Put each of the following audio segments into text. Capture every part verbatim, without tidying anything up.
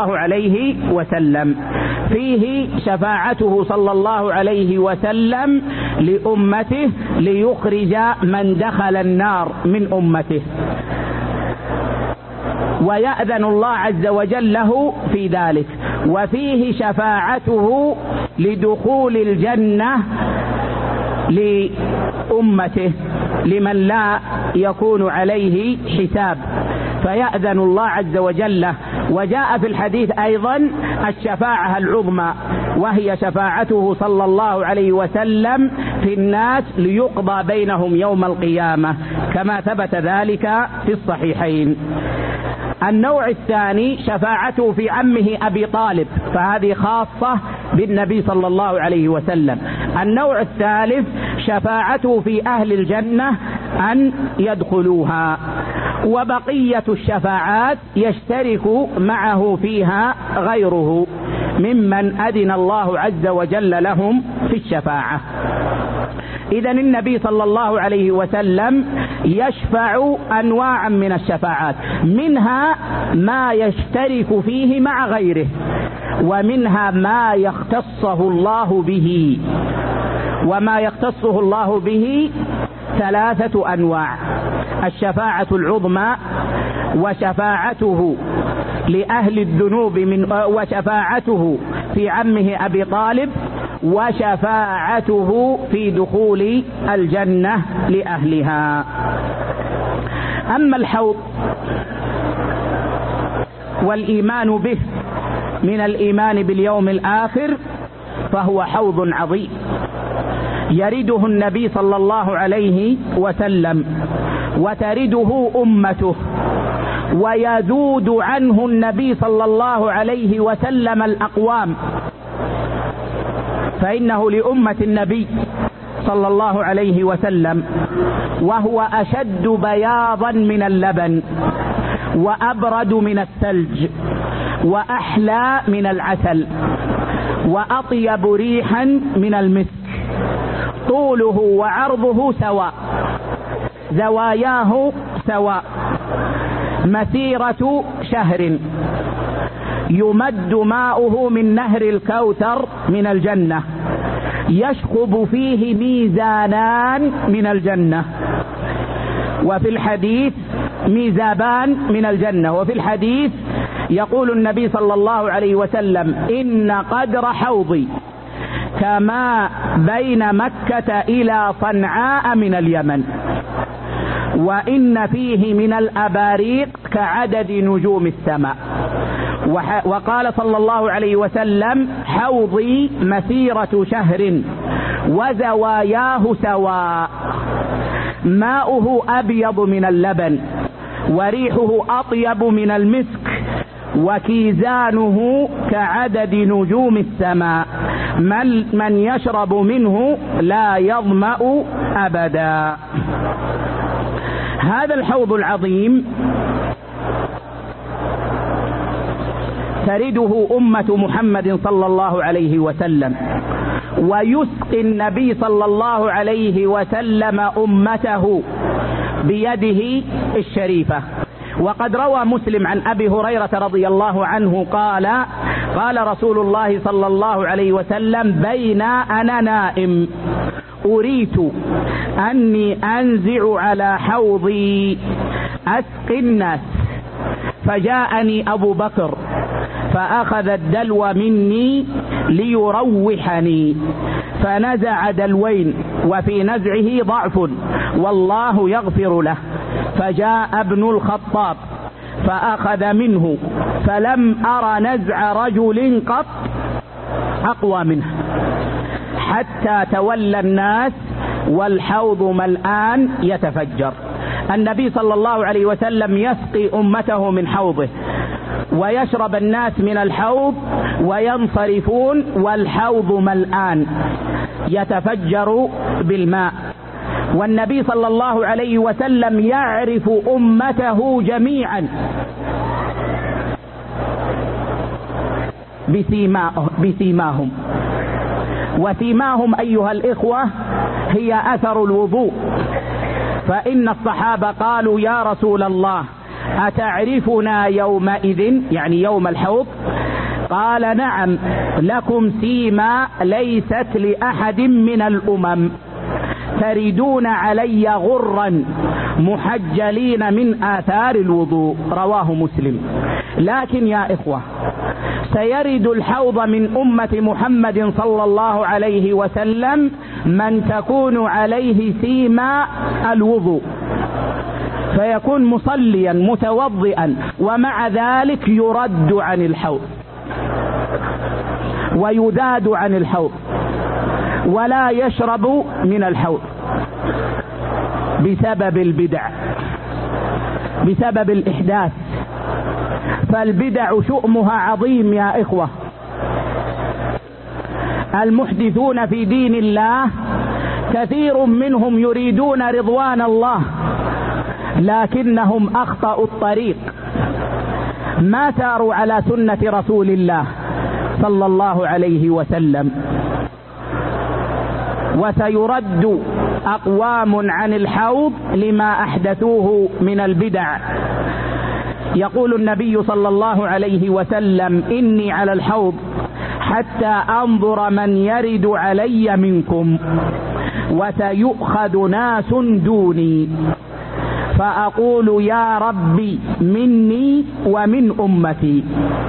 الله عليه وسلم. فيه شفاعته صلى الله عليه وسلم لأمته ليخرج من دخل النار من أمته، ويأذن الله عز وجل له في ذلك. وفيه شفاعته لدخول الجنة لأمته لمن لا يكون عليه حساب، فيأذن الله عز وجل. وجاء في الحديث أيضا الشفاعة العظمى، وهي شفاعته صلى الله عليه وسلم في الناس ليقضى بينهم يوم القيامة، كما ثبت ذلك في الصحيحين. النوع الثاني شفاعته في عمه أبي طالب، فهذه خاصة بالنبي صلى الله عليه وسلم. النوع الثالث شفاعته في أهل الجنة أن يدخلوها، وبقية الشفاعات يشترك معه فيها غيره ممن أذن الله عز وجل لهم في الشفاعة. إذن النبي صلى الله عليه وسلم يشفع أنواعا من الشفاعات، منها ما يشترك فيه مع غيره، ومنها ما يختصه الله به. وما يختصه الله به ثلاثة أنواع: الشفاعة العظمى، وشفاعته لأهل الذنوب من وشفاعته في عمه أبي طالب، وشفاعته في دخول الجنة لأهلها. أما الحوض والإيمان به من الإيمان باليوم الآخر فهو حوض عظيم يرده النبي صلى الله عليه وسلم وترده أمته، ويذود عنه النبي صلى الله عليه وسلم الأقوام، فإنه لأمة النبي صلى الله عليه وسلم، وهو أشد بياضا من اللبن، وأبرد من الثلج، وأحلى من العسل، وأطيب ريحا من المسك، طوله وعرضه سواء، زواياه سواء، مسيرة شهر، يمد ماؤه من نهر الكوثر من الجنة، يشخب فيه ميزانان من الجنة، وفي الحديث ميزابان من الجنة. وفي الحديث يقول النبي صلى الله عليه وسلم: إن قدر حوضي كما بين مكة إلى صنعاء من اليمن، وإن فيه من الأباريق كعدد نجوم السماء. وقال صلى الله عليه وسلم: حوضي مسيرة شهر وزواياه سواء، ماؤه أبيض من اللبن، وريحه أطيب من المسك، وكيزانه كعدد نجوم السماء، من, من يشرب منه لا يظمأ أبدا. هذا الحوض العظيم ترده أمة محمد صلى الله عليه وسلم، ويسقي النبي صلى الله عليه وسلم أمته بيده الشريفة. وقد روى مسلم عن أبي هريرة رضي الله عنه قال: قال رسول الله صلى الله عليه وسلم: بين أنا نائم أريت أني أنزع على حوضي أسقي الناس، فجاءني أبو بكر فأخذ الدلو مني ليروحني، فنزع دلوين وفي نزعه ضعف والله يغفر له، فجاء ابن الخطاب فأخذ منه، فلم أر نزع رجل قط أقوى منه، حتى تولى الناس والحوض ملآن يتفجر. النبي صلى الله عليه وسلم يسقي أمته من حوضه، ويشرب الناس من الحوض وينصرفون والحوض ملآن يتفجر بالماء. والنبي صلى الله عليه وسلم يعرف أمته جميعا بسيماهم، وسيماهم أيها الإخوة هي أثر الوضوء. فإن الصحابة قالوا: يا رسول الله أتعرفنا يومئذ، يعني يوم الحوض، قال نعم، لكم سيما ليست لأحد من الأمم، تردون علي غرا محجلين من آثار الوضوء. رواه مسلم. لكن يا إخوة، سيرد الحوض من أمة محمد صلى الله عليه وسلم من تكون عليه سيما الوضوء، فيكون مصليا متوضئا ومع ذلك يرد عن الحوض ويذاد عن الحوض ولا يشرب من الحوض بسبب البدع، بسبب الإحداث. فالبدع شؤمها عظيم يا إخوة. المحدثون في دين الله كثير منهم يريدون رضوان الله، لكنهم أخطأوا الطريق، ما ساروا على سنة رسول الله صلى الله عليه وسلم. وسيرد أقوام عن الحوض لما أحدثوه من البدع. يقول النبي صلى الله عليه وسلم: إني على الحوض حتى أنظر من يرد علي منكم، وسيؤخذ ناس دوني، فأقول يا ربي مني ومن أمتي،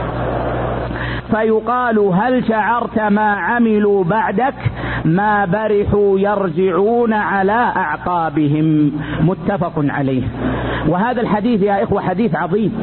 فيقال هل شعرت ما عملوا بعدك؟ ما برحوا يرجعون على أعقابهم. متفق عليه. وهذا الحديث يا إخوة حديث عظيم،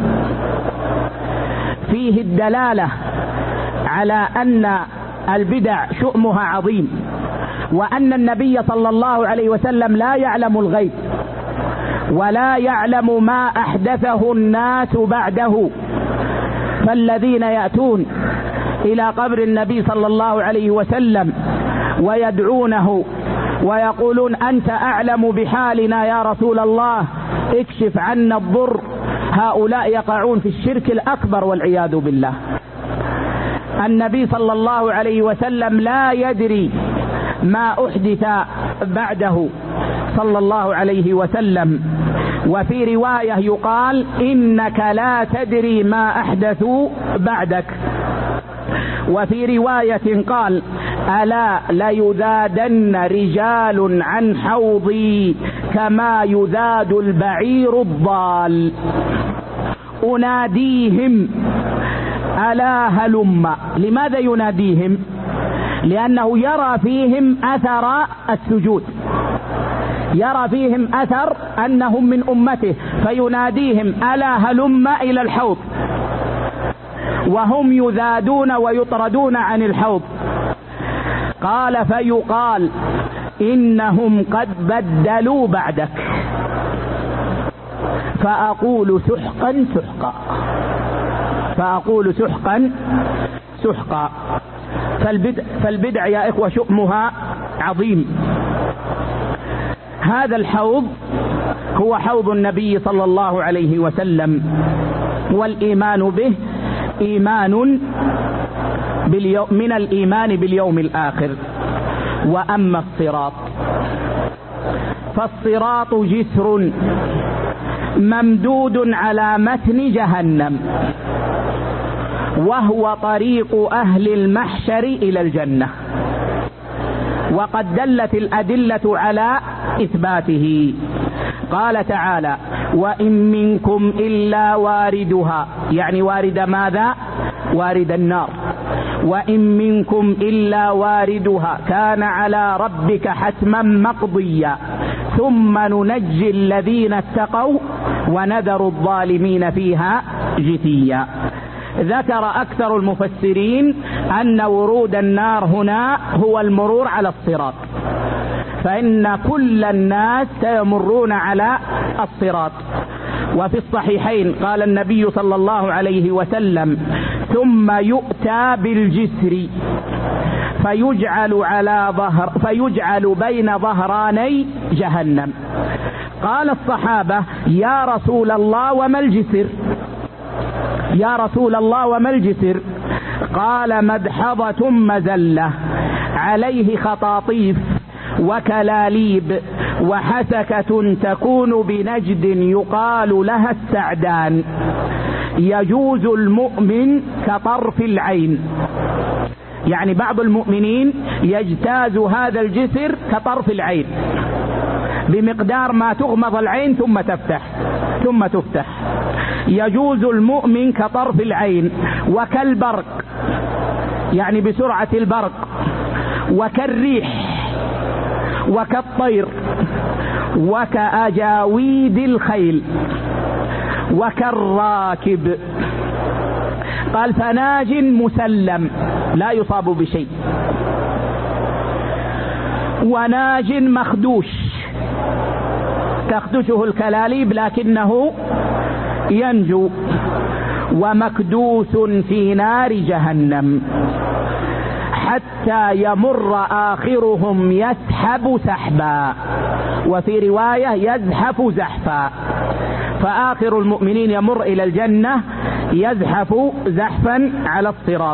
فيه الدلالة على أن البدع شؤمها عظيم، وأن النبي صلى الله عليه وسلم لا يعلم الغيب ولا يعلم ما أحدثه الناس بعده. فالذين يأتون إلى قبر النبي صلى الله عليه وسلم ويدعونه ويقولون: أنت أعلم بحالنا يا رسول الله، اكشف عنا الضر، هؤلاء يقعون في الشرك الأكبر والعياذ بالله. النبي صلى الله عليه وسلم لا يدري ما أحدث بعده صلى الله عليه وسلم. وفي رواية يقال: إنك لا تدري ما أحدثوا بعدك. وفي رواية قال: ألا ليذادن رجال عن حوضي كما يذاد البعير الضال، أناديهم ألا هلم. لماذا يناديهم؟ لأنه يرى فيهم أثر السجود، يرى فيهم أثر أنهم من أمته، فيناديهم ألا هلم إلى الحوض، وهم يذادون ويطردون عن الحوض. قال: فيقال إنهم قد بدلوا بعدك، فأقول سحقا سحقا، فأقول سحقا سحقا. فالبدع, فالبدع يا إخوة شؤمها عظيم. هذا الحوض هو حوض النبي صلى الله عليه وسلم، والإيمان به إيمان باليوم من الإيمان باليوم الآخر. وأما الصراط فالصراط جسر ممدود على متن جهنم، وهو طريق أهل المحشر إلى الجنة، وقد دلت الأدلة على إثباته. قال تعالى: وإن منكم إلا واردها، يعني وارد ماذا؟ وارد النار. وإن منكم إلا واردها كان على ربك حتما مقضيا ثم ننجي الذين اتقوا ونذر الظالمين فيها جثيا. ذكر أكثر المفسرين أن ورود النار هنا هو المرور على الصراط، فإن كل الناس سيمرون على الصراط. وفي الصحيحين قال النبي صلى الله عليه وسلم: ثم يؤتى بالجسر فيجعل على ظهر فيجعل بين ظهراني جهنم. قال الصحابة: يا رسول الله وما الجسر؟ يا رسول الله وما الجسر؟ قال: مدحضة مزلة عليه خطاطيف وكلاليب وحسكة تكون بنجد يقال لها السعدان، يجوز المؤمن كطرف العين، يعني بعض المؤمنين يجتاز هذا الجسر كطرف العين بمقدار ما تغمض العين ثم تفتح ثم تفتح. يجوز المؤمن كطرف العين وكالبرق، يعني بسرعة البرق، وكالريح، وكالطير، وكأجاويد الخيل، وكالراكب. قال فناج مسلم لا يصاب بشيء، وناج مخدوش تخدشه الكلاليب لكنه ينجو، ومكدوس في نار جهنم حتى يمر آخرهم يسحب سحبا، وفي رواية يزحف زحفا، فآخر المؤمنين يمر إلى الجنة يزحف زحفا على الصراط.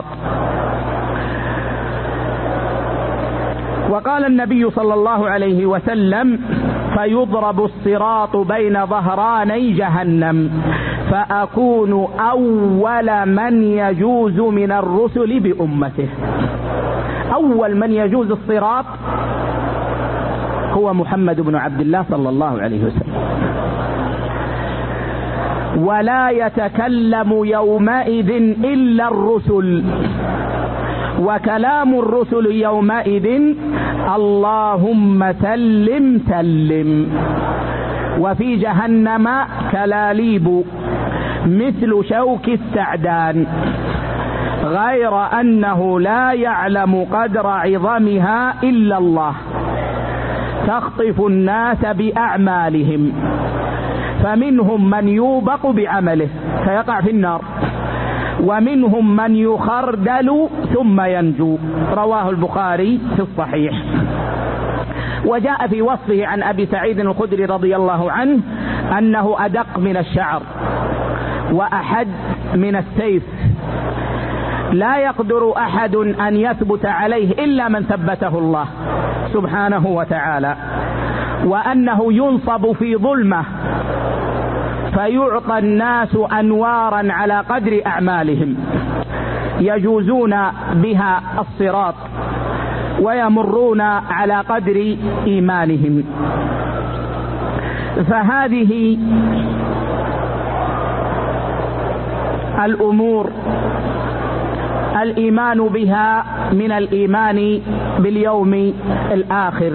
وقال النبي صلى الله عليه وسلم فيضرب الصراط بين ظهراني جهنم فأكون أول من يجوز من الرسل بأمته. أول من يجوز الصراط هو محمد بن عبد الله صلى الله عليه وسلم. ولا يتكلم يومئذ إلا الرسل، وكلام الرسل يومئذ اللهم سلم سلم. وفي جهنم كلاليب مثل شوك السعدان، غير أنه لا يعلم قدر عظمها إلا الله، تخطف الناس بأعمالهم، فمنهم من يوبق بعمله فيقع في النار، ومنهم من يخردل ثم ينجو. رواه البخاري في الصحيح. وجاء في وصفه عن أبي سعيد الخدري رضي الله عنه أنه أدق من الشعر وأحد من السيف، لا يقدر أحد أن يثبت عليه إلا من ثبته الله سبحانه وتعالى، وأنه ينصب في ظلمة فيعطى الناس أنوارا على قدر أعمالهم يجوزون بها الصراط ويمرون على قدر إيمانهم. فهذه الأمور الإيمان بها من الإيمان باليوم الآخر.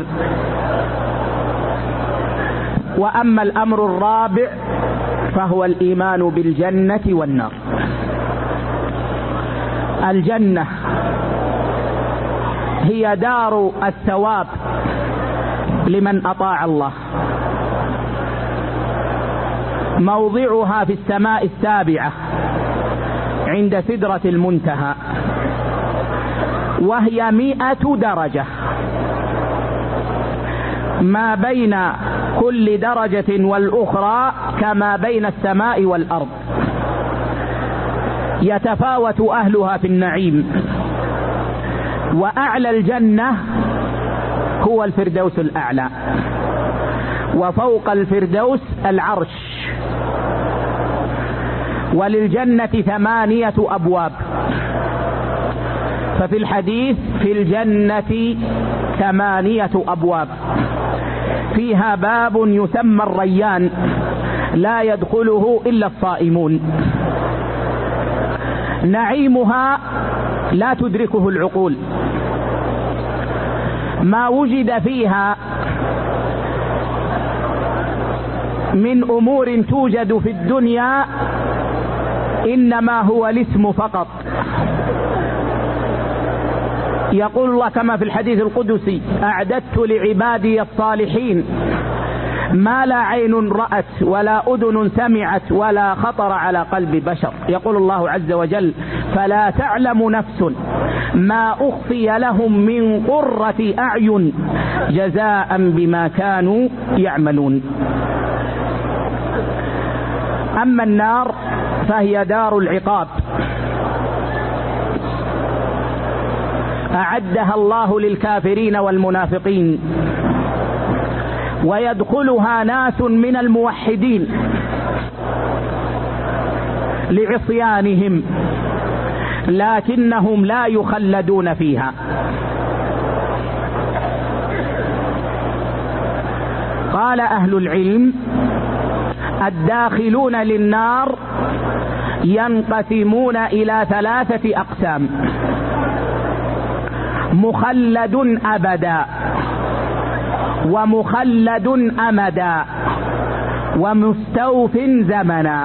وأما الأمر الرابع فهو الإيمان بالجنة والنار. الجنة هي دار الثواب لمن أطاع الله، موضعها في السماء السابعة عند سدرة المنتهى، وهي مئة درجة، ما بين كل درجة والأخرى كما بين السماء والأرض، يتفاوت أهلها في النعيم. وأعلى الجنة هو الفردوس الأعلى، وفوق الفردوس العرش. وللجنة ثمانية أبواب، ففي الحديث في الجنة ثمانية أبواب، فيها باب يسمى الريان لا يدخله إلا الصائمون. نعيمها لا تدركه العقول، ما وجد فيها من أمور توجد في الدنيا إنما هو الاسم فقط. يقول الله كما في الحديث القدسي أعددت لعبادي الصالحين ما لا عين رأت ولا أذن سمعت ولا خطر على قلب بشر. يقول الله عز وجل فلا تعلم نفس ما أخفي لهم من قرة أعين جزاء بما كانوا يعملون. أما النار فهي دار العقاب، أعدها الله للكافرين والمنافقين، ويدخلها ناس من الموحدين لعصيانهم، لكنهم لا يخلدون فيها. قال أهل العلم: الداخلون للنار ينقسمون إلى ثلاثة أقسام: مخلد أبدا، ومخلد أمدا، ومستوف زمنا.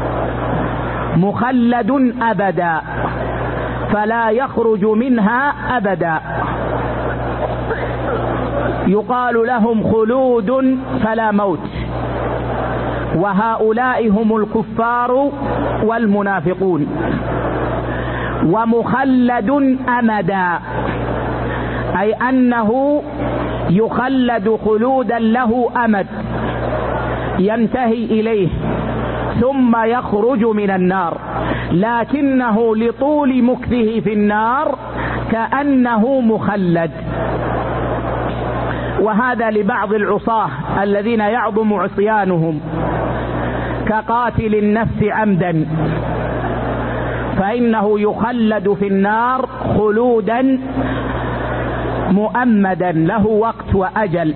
مخلد أبدا فلا يخرج منها أبدا، يقال لهم خلود فلا موت، وهؤلاء هم الكفار والمنافقون. ومخلد أمدا أي أنه يخلد خلودا له أمد ينتهي إليه ثم يخرج من النار، لكنه لطول مكثه في النار كأنه مخلد. وهذا لبعض العصاة الذين يعظم عصيانهم كقاتل النفس عمدا، فإنه يخلد في النار خلودا مؤمدا له وقت وأجل.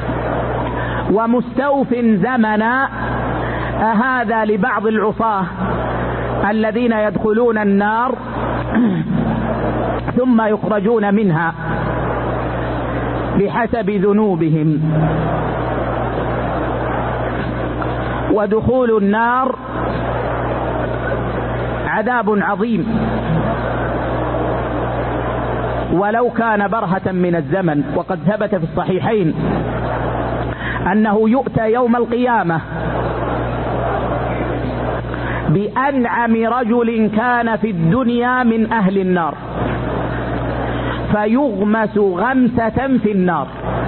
ومستوف زمنا هذا لبعض العصاة الذين يدخلون النار ثم يخرجون منها بحسب ذنوبهم. ودخول النار عذاب عظيم، ولو كان برهة من الزمن. وقد ثبت في الصحيحين أنه يؤتى يوم القيامة بأنعم رجل كان في الدنيا من أهل النار، فيغمس غمسة في النار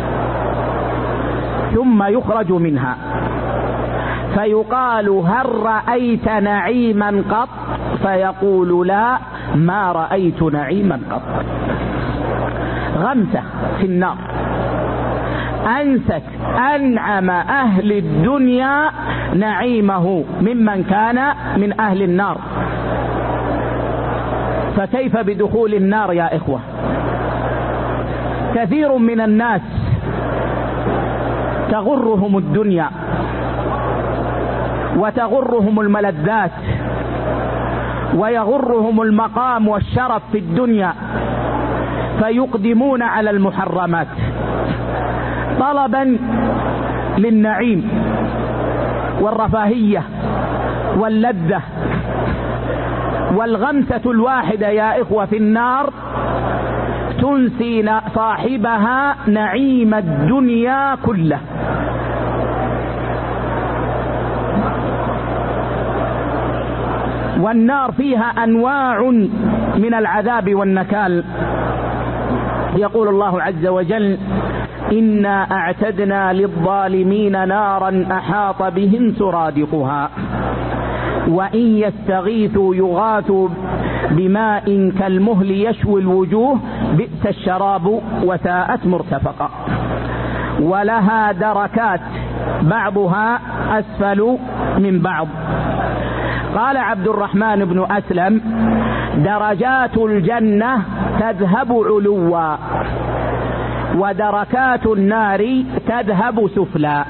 ثم يخرج منها، فيقال: هل رأيت نعيما قط؟ فيقول: لا، ما رأيت نعيما قط. غمسة في النار أنست أنعم أهل الدنيا نعيمه ممن كان من أهل النار، فكيف بدخول النار يا إخوة؟ كثير من الناس تغرهم الدنيا وتغرهم الملذات ويغرهم المقام والشرف في الدنيا، فيقدمون على المحرمات طلبا للنعيم والرفاهية واللذة. والغمسة الواحدة يا إخوة في النار تنسي صاحبها نعيم الدنيا كله. والنار فيها أنواع من العذاب والنكال. يقول الله عز وجل: إنا أعتدنا للظالمين نارا أحاط بهم سرادقها وإن يستغيثوا يغاثوا بماء كالمهل يشوي الوجوه بئس الشراب وساءت مرتفقا. ولها دركات بعضها أسفل من بعض. قال عبد الرحمن بن أسلم: درجات الجنة تذهب علوا، ودركات النار تذهب سفلا.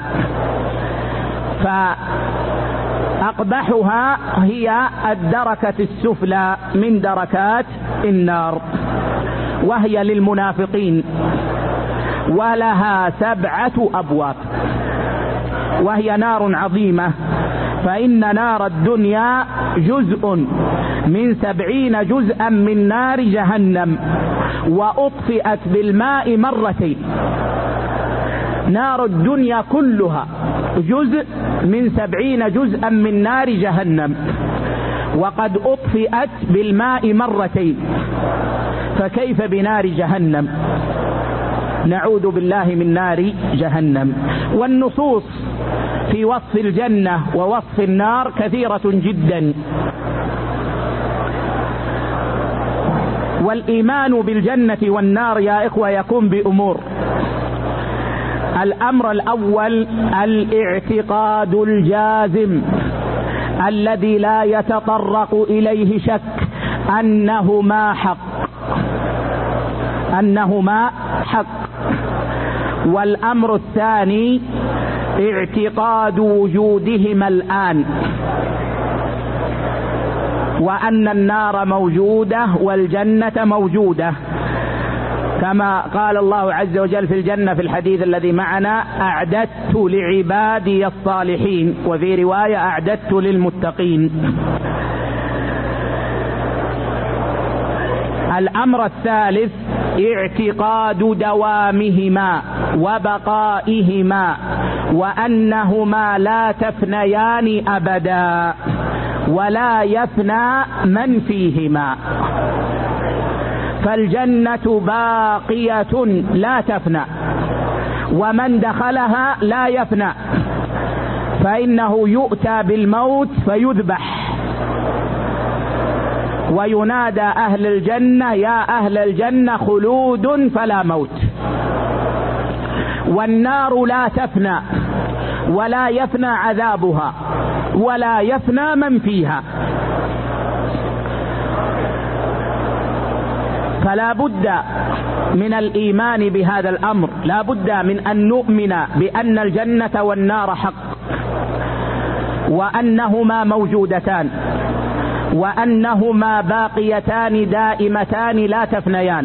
فأقبحها هي الدركة السفلى من دركات النار، وهي للمنافقين، ولها سبعة أبواب، وهي نار عظيمة. فإن نار الدنيا جزء من سبعين جزءا من نار جهنم، وأطفئت بالماء مرتين. نار الدنيا كلها جزء من سبعين جزءا من نار جهنم، وقد أطفئت بالماء مرتين، فكيف بنار جهنم؟ نعوذ بالله من نار جهنم. والنصوص في وصف الجنة ووصف النار كثيرة جدا. والإيمان بالجنة والنار يا إخوة يكون بأمور. الأمر الأول الاعتقاد الجازم الذي لا يتطرق إليه شك أنهما حق أنهما حق والأمر الثاني اعتقاد وجودهما الآن، وأن النار موجودة والجنة موجودة، كما قال الله عز وجل في الجنة في الحديث الذي معنا: أعددت لعبادي الصالحين، وفي رواية أعددت للمتقين. الأمر الثالث اعتقاد دوامهما وبقائهما، وأنهما لا تفنيان أبدا ولا يفنى من فيهما، فالجنة باقية لا تفنى، ومن دخلها لا يفنى، فإنه يؤتى بالموت فيذبح وينادى أهل الجنة: يا أهل الجنة خلود فلا موت. والنار لا تفنى ولا يفنى عذابها ولا يفنى من فيها، فلا بد من الإيمان بهذا الأمر، لا بد من أن نؤمن بأن الجنة والنار حق، وأنهما موجودتان، وأنهما باقيتان دائمتان لا تفنيان،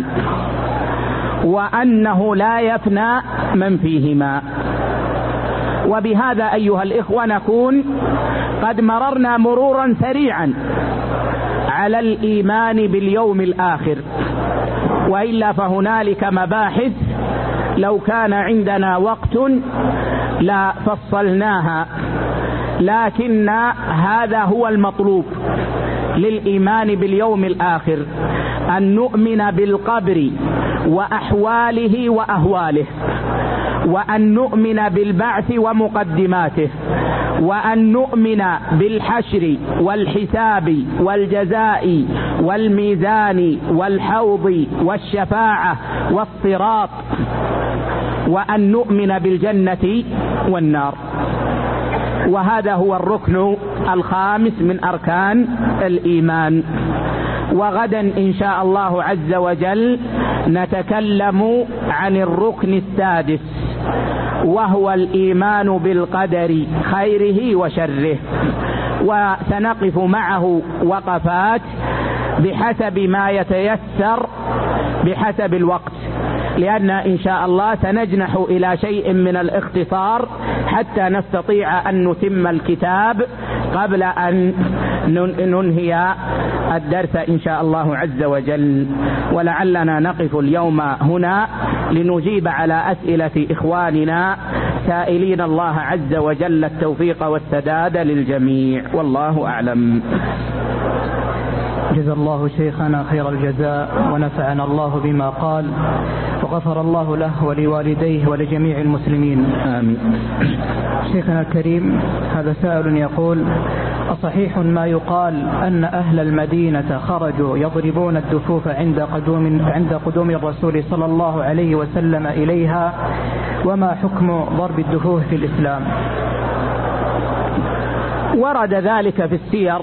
وأنه لا يفنى من فيهما. وبهذا أيها الإخوة نكون قد مررنا مرورا سريعا على الإيمان باليوم الآخر، وإلا فهنالك مباحث لو كان عندنا وقت لا فصلناها، لكن هذا هو المطلوب للإيمان باليوم الآخر، أن نؤمن بالقبر وأحواله وأهواله، وأن نؤمن بالبعث ومقدماته، وأن نؤمن بالحشر والحساب والجزاء والميزان والحوض والشفاعة والصراط، وأن نؤمن بالجنة والنار. وهذا هو الركن الخامس من أركان الإيمان. وغدا إن شاء الله عز وجل نتكلم عن الركن السادس، وهو الإيمان بالقدر خيره وشره، وسنقف معه وقفات بحسب ما يتيسر بحسب الوقت، لأن إن شاء الله سنجنح إلى شيء من الاختصار حتى نستطيع أن نتم الكتاب قبل أن ننهي الدرس إن شاء الله عز وجل. ولعلنا نقف اليوم هنا لنجيب على أسئلة إخواننا، سائلين الله عز وجل التوفيق والسداد للجميع، والله أعلم. جزا الله شيخنا خير الجزاء، ونفعنا الله بما قال، وغفر الله له ولوالديه ولجميع المسلمين، آمين. شيخنا الكريم، هذا سائل يقول: أصحيح ما يقال أن أهل المدينة خرجوا يضربون الدفوف عند قدوم عند قدوم الرسول صلى الله عليه وسلم إليها، وما حكم ضرب الدفوف في الإسلام؟ ورد ذلك في السير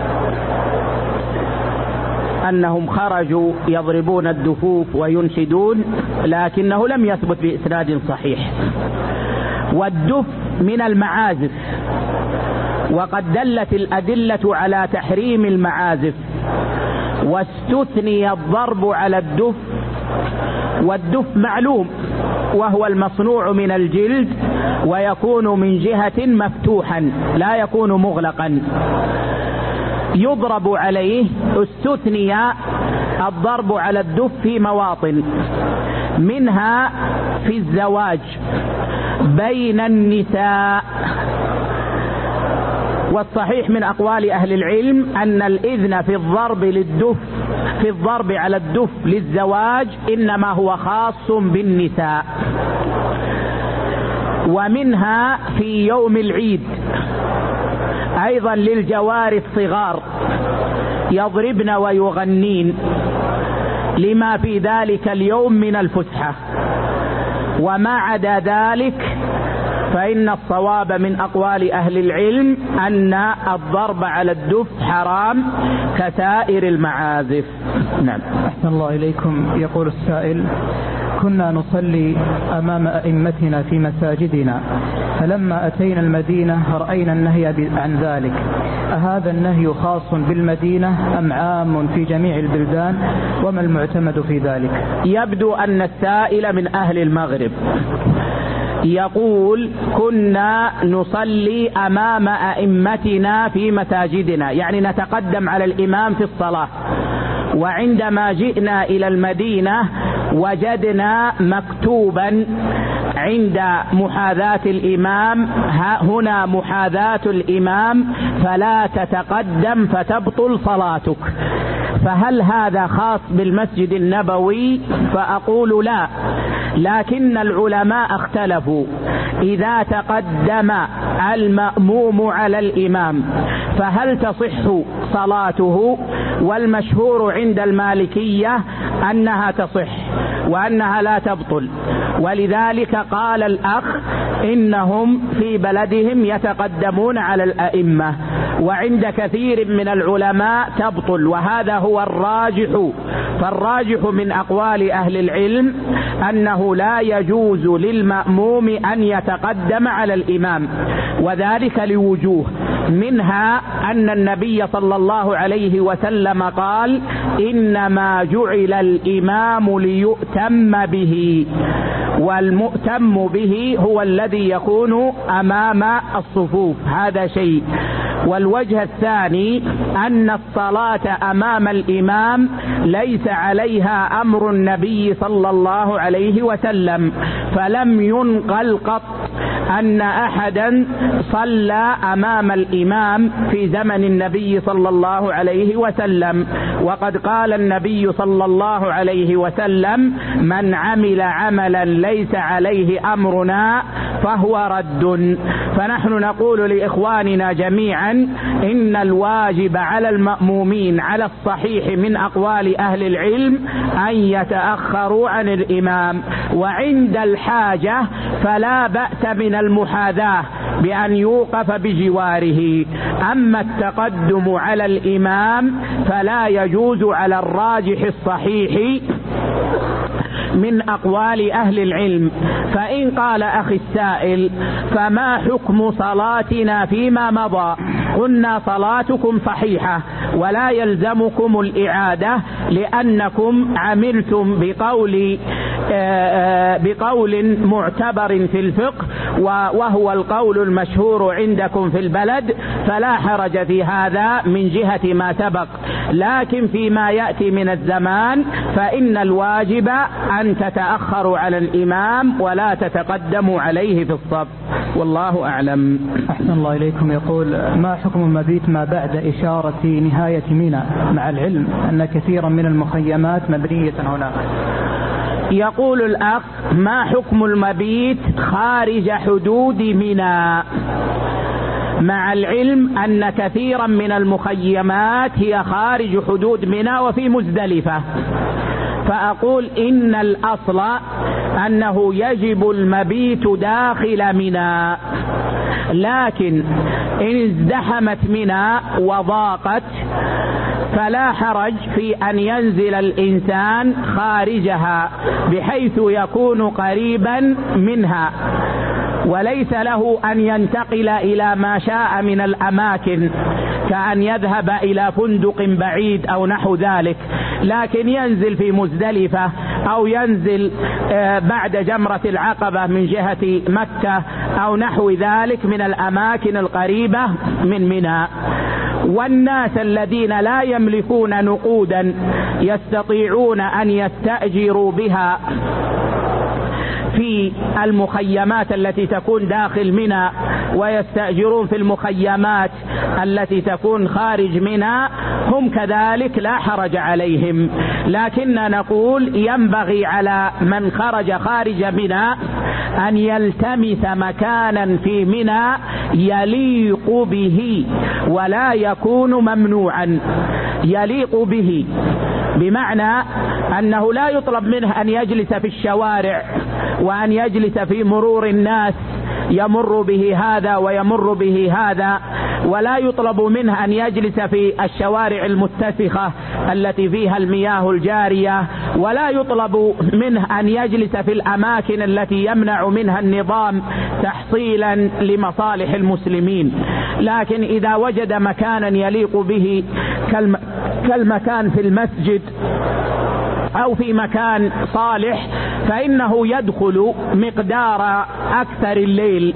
أنهم خرجوا يضربون الدفوف وينشدون، لكنه لم يثبت بإسناد صحيح. والدف من المعازف، وقد دلت الأدلة على تحريم المعازف، واستثني الضرب على الدف، والدف معلوم وهو المصنوع من الجلد، ويكون من جهة مفتوحا لا يكون مغلقا يضرب عليه. استثني الضرب على الدف في مواطن، منها في الزواج بين النساء، والصحيح من أقوال أهل العلم أن الإذن في الضرب للدف في الضرب على الدف للزواج إنما هو خاص بالنساء. ومنها في يوم العيد أيضا للجوار الصغار يضربن ويغنين لما في ذلك اليوم من الفسحة. وما عدا ذلك فإن الصواب من أقوال أهل العلم أن الضرب على الدف حرام كسائر المعازف. نعم. أحسن الله إليكم. يقول السائل: كنا نصلي أمام أئمتنا في مساجدنا، فلما أتينا المدينة رأينا النهي عن ذلك، أهذا النهي خاص بالمدينة أم عام في جميع البلدان؟ وما المعتمد في ذلك؟ يبدو أن السائل من أهل المغرب. يقول: كنا نصلي أمام أئمتنا في مساجدنا، يعني نتقدم على الإمام في الصلاة، وعندما جئنا إلى المدينة وجدنا مكتوبا عند محاذاة الإمام: هنا محاذاة الإمام فلا تتقدم فتبطل صلاتك. فهل هذا خاص بالمسجد النبوي؟ فأقول لا، لكن العلماء اختلفوا. إذا تقدم المأموم على الإمام فهل تصح صلاته؟ والمشهور عند المالكية أنها تصح وأنها لا تبطل، ولذلك قال الأخ إنهم في بلدهم يتقدمون على الأئمة، وعند كثير من العلماء تبطل، وهذا هو الراجح. فالراجح من أقوال أهل العلم أنه لا يجوز للمأموم أن يتقدم على الإمام، وذلك لوجوه، منها أن النبي صلى الله عليه وسلم قال: إنما جعل الإمام ليؤتم به، والمؤتم به هو الذي يكون أمام الصفوف. هذا شيء. والوجه الثاني أن الصلاة أمام الإمام ليس عليها أمر النبي صلى الله عليه وسلم، فلم ينقل قط أن أحدا صلى أمام الإمام في زمن النبي صلى الله عليه وسلم. وقد قال النبي صلى الله عليه وسلم: من عمل عملا ليس عليه أمرنا فهو رد. فنحن نقول لإخواننا جميعا إن الواجب على المأمومين على الصحيح من أقوال أهل العلم أن يتأخروا عن الإمام، وعند الحاجة فلا بأس من المحاذاة بأن يوقف بجواره. أما التقدم على الإمام فلا يجوز على الراجح الصحيح من أقوال أهل العلم. فإن قال أخي السائل: فما حكم صلاتنا فيما مضى؟ قلنا: صلاتكم صحيحة ولا يلزمكم الإعادة، لأنكم عملتم بقول بقول معتبر في الفقه، وهو القول المشهور عندكم في البلد، فلا حرج في هذا من جهة ما سبق. لكن فيما يأتي من الزمان فإن الواجب أن تتأخروا على الإمام ولا تتقدموا عليه في الصف، والله أعلم. أحسن الله إليكم. يقول: ما حكم المبيت ما بعد إشارة نهاية منى، مع العلم أن كثيرا من المخيمات مبنية هناك؟ يقول الأخ: ما حكم المبيت خارج حدود منى، مع العلم أن كثيرا من المخيمات هي خارج حدود منى وفي مزدلفة. فأقول إن الأصل أنه يجب المبيت داخل منى، لكن إن ازدحمت منى وضاقت فلا حرج في أن ينزل الإنسان خارجها بحيث يكون قريبا منها، وليس له أن ينتقل إلى ما شاء من الأماكن كأن يذهب إلى فندق بعيد أو نحو ذلك، لكن ينزل في مزدلفة أو ينزل بعد جمرة العقبة من جهة مكة أو نحو ذلك من الأماكن القريبة من منى. والناس الذين لا يملكون نقودا يستطيعون أن يستأجروا بها في المخيمات التي تكون داخل منى ويستأجرون في المخيمات التي تكون خارج منى، هم كذلك لا حرج عليهم. لكننا نقول ينبغي على من خرج خارج منى أن يلتمس مكانا في منى يليق به ولا يكون ممنوعا. يليق به بمعنى أنه لا يطلب منه أن يجلس في الشوارع وأن يجلس في مرور الناس يمر به هذا ويمر به هذا، ولا يطلب منه أن يجلس في الشوارع المتسخة التي فيها المياه الجارية، ولا يطلب منه أن يجلس في الأماكن التي يمنع منها النظام تحصيلا لمصالح المسلمين. لكن إذا وجد مكانا يليق به كالمكان في المسجد أو في مكان صالح فإنه يدخل مقدار أكثر الليل،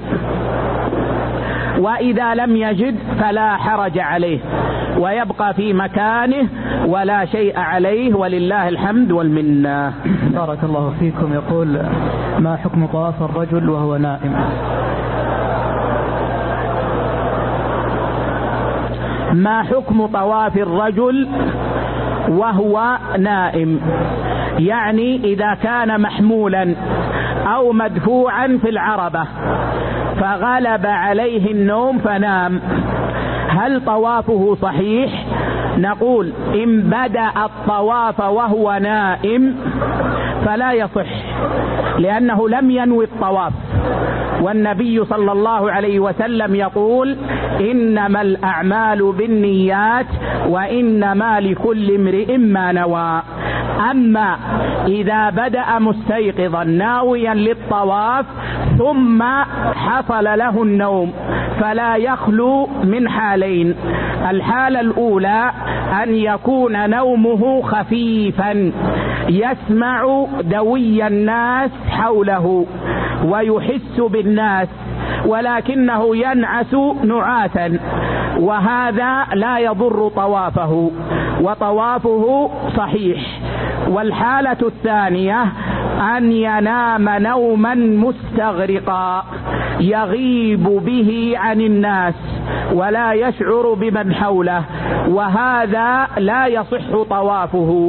وإذا لم يجد فلا حرج عليه ويبقى في مكانه ولا شيء عليه، ولله الحمد والمنة. بارك الله فيكم. يقول: ما حكم طواف الرجل وهو نائم؟ ما حكم طواف الرجل وهو نائم؟ يعني إذا كان محمولا أو مدفوعا في العربة فغلب عليه النوم فنام، هل طوافه صحيح؟ نقول: إن بدأ الطواف وهو نائم فلا يصح، لأنه لم ينوي الطواف، والنبي صلى الله عليه وسلم يقول: إنما الأعمال بالنيات وإنما لكل امرئ ما نوى. أما إذا بدأ مستيقظا ناويا للطواف ثم حصل له النوم فلا يخلو من حالين: الحالة الأولى أن يكون نومه خفيفا يسمع دوي الناس حوله ويحس بالناس ولكنه ينعس نعاسا، وهذا لا يضر طوافه وطوافه صحيح. والحالة الثانية أن ينام نوما مستغرقا يغيب به عن الناس ولا يشعر بمن حوله، وهذا لا يصح طوافه،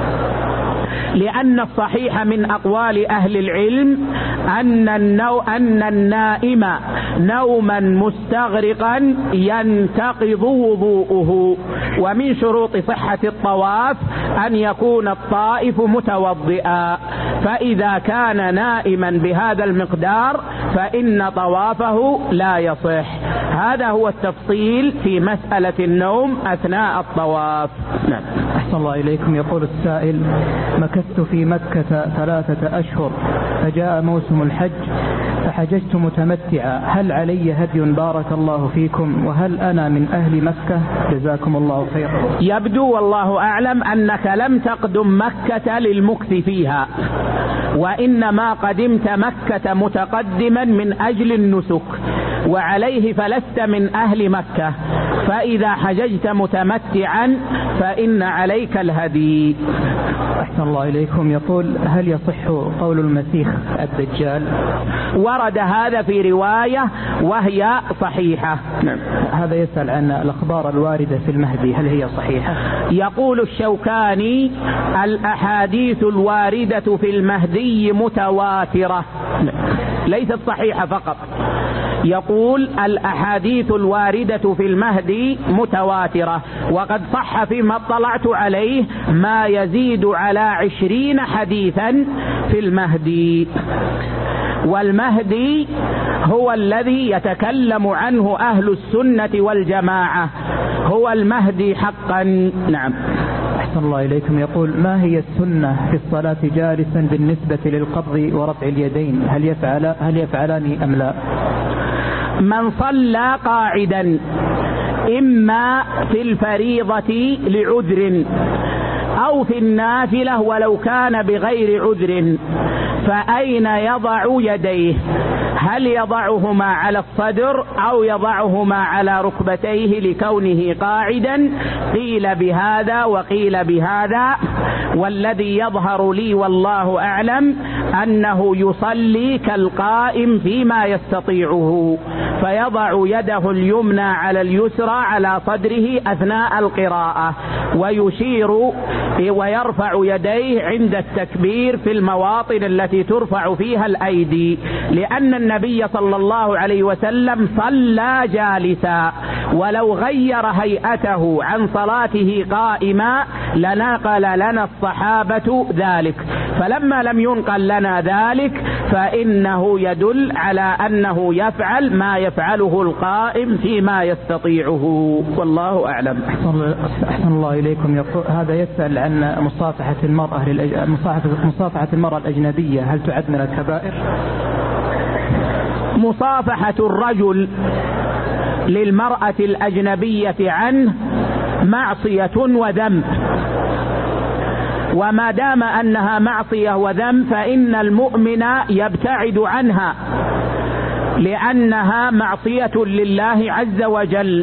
لأن الصحيح من أقوال أهل العلم أن, النو أن النائم نوما مستغرقا ينتقض وضوءه، ومن شروط صحة الطواف أن يكون الطائف متوضئا، فإذا كان نائما بهذا المقدار فإن طوافه لا يصح. هذا هو التفصيل في مسألة النوم أثناء الطواف. نعم. أحسن الله إليكم. يقول السائل: مكثت في مكة ثلاثة أشهر فجاء موسم الحج فحججت متمتعا، هل علي هدي بارك الله فيكم؟ وهل أنا من أهل مكة؟ جزاكم الله خيرا. يبدو والله أعلم أنك لم تقدم مكة للمكث فيها، وإنما قدمت مكة متقدما من أجل النسك، وعليه فلست من أهل مكة، فإذا حججت متمتعا فإن عليك الهدي. أحسن الله إليكم. يقول: هل يصح قول المسيح الدجال؟ ورد هذا في رواية وهي صحيحة. نعم. هذا يسأل عن الأخبار الواردة في المهدي، هل هي صحيحة؟ يقول الشوكاني: الأحاديث الواردة في المهدي متواترة، ليست صحيحة فقط. يقول: الأحاديث الواردة في المهدي متواترة، وقد صح فيما اطلعت عليه ما يزيد على عشرين حديثا في المهدي. والمهدي هو الذي يتكلم عنه أهل السنة والجماعة، هو المهدي حقا. نعم. أحسن الله إليكم. يقول: ما هي السنة في الصلاة جالسا بالنسبة للقبض ورفع اليدين؟ هل يفعل هل يفعلان أم لا؟ من صلى قاعدا إما في الفريضة لعذر أو في النافلة ولو كان بغير عذر، فأين يضع يديه؟ هل يضعهما على الصدر أو يضعهما على ركبتيه لكونه قاعدا؟ قيل بهذا وقيل بهذا، والذي يظهر لي والله أعلم أنه يصلي كالقائم فيما يستطيعه، فيضع يده اليمنى على اليسرى على صدره أثناء القراءة، ويشير ويرفع يديه عند التكبير في المواطن التي ترفع فيها الأيدي، لأن النبي صلى الله عليه وسلم صلى جالسا، ولو غير هيئته عن صلاته قائما لنقل لنا الصحابة ذلك، فلما لم ينقل لنا ذلك فإنه يدل على أنه يفعل ما يفعله القائم فيما يستطيعه، والله أعلم. أحسن الله إليكم. يقول هذا يسأل عن مصافحة المرأة للأج... مصافحة... مصافحة المرأة الأجنبية، هل تعد من الكبائر؟ مصافحة الرجل للمرأة الأجنبية عنه معصية وذنب، وما دام أنها معصية وذنب فإن المؤمن يبتعد عنها لأنها معصية لله عز وجل.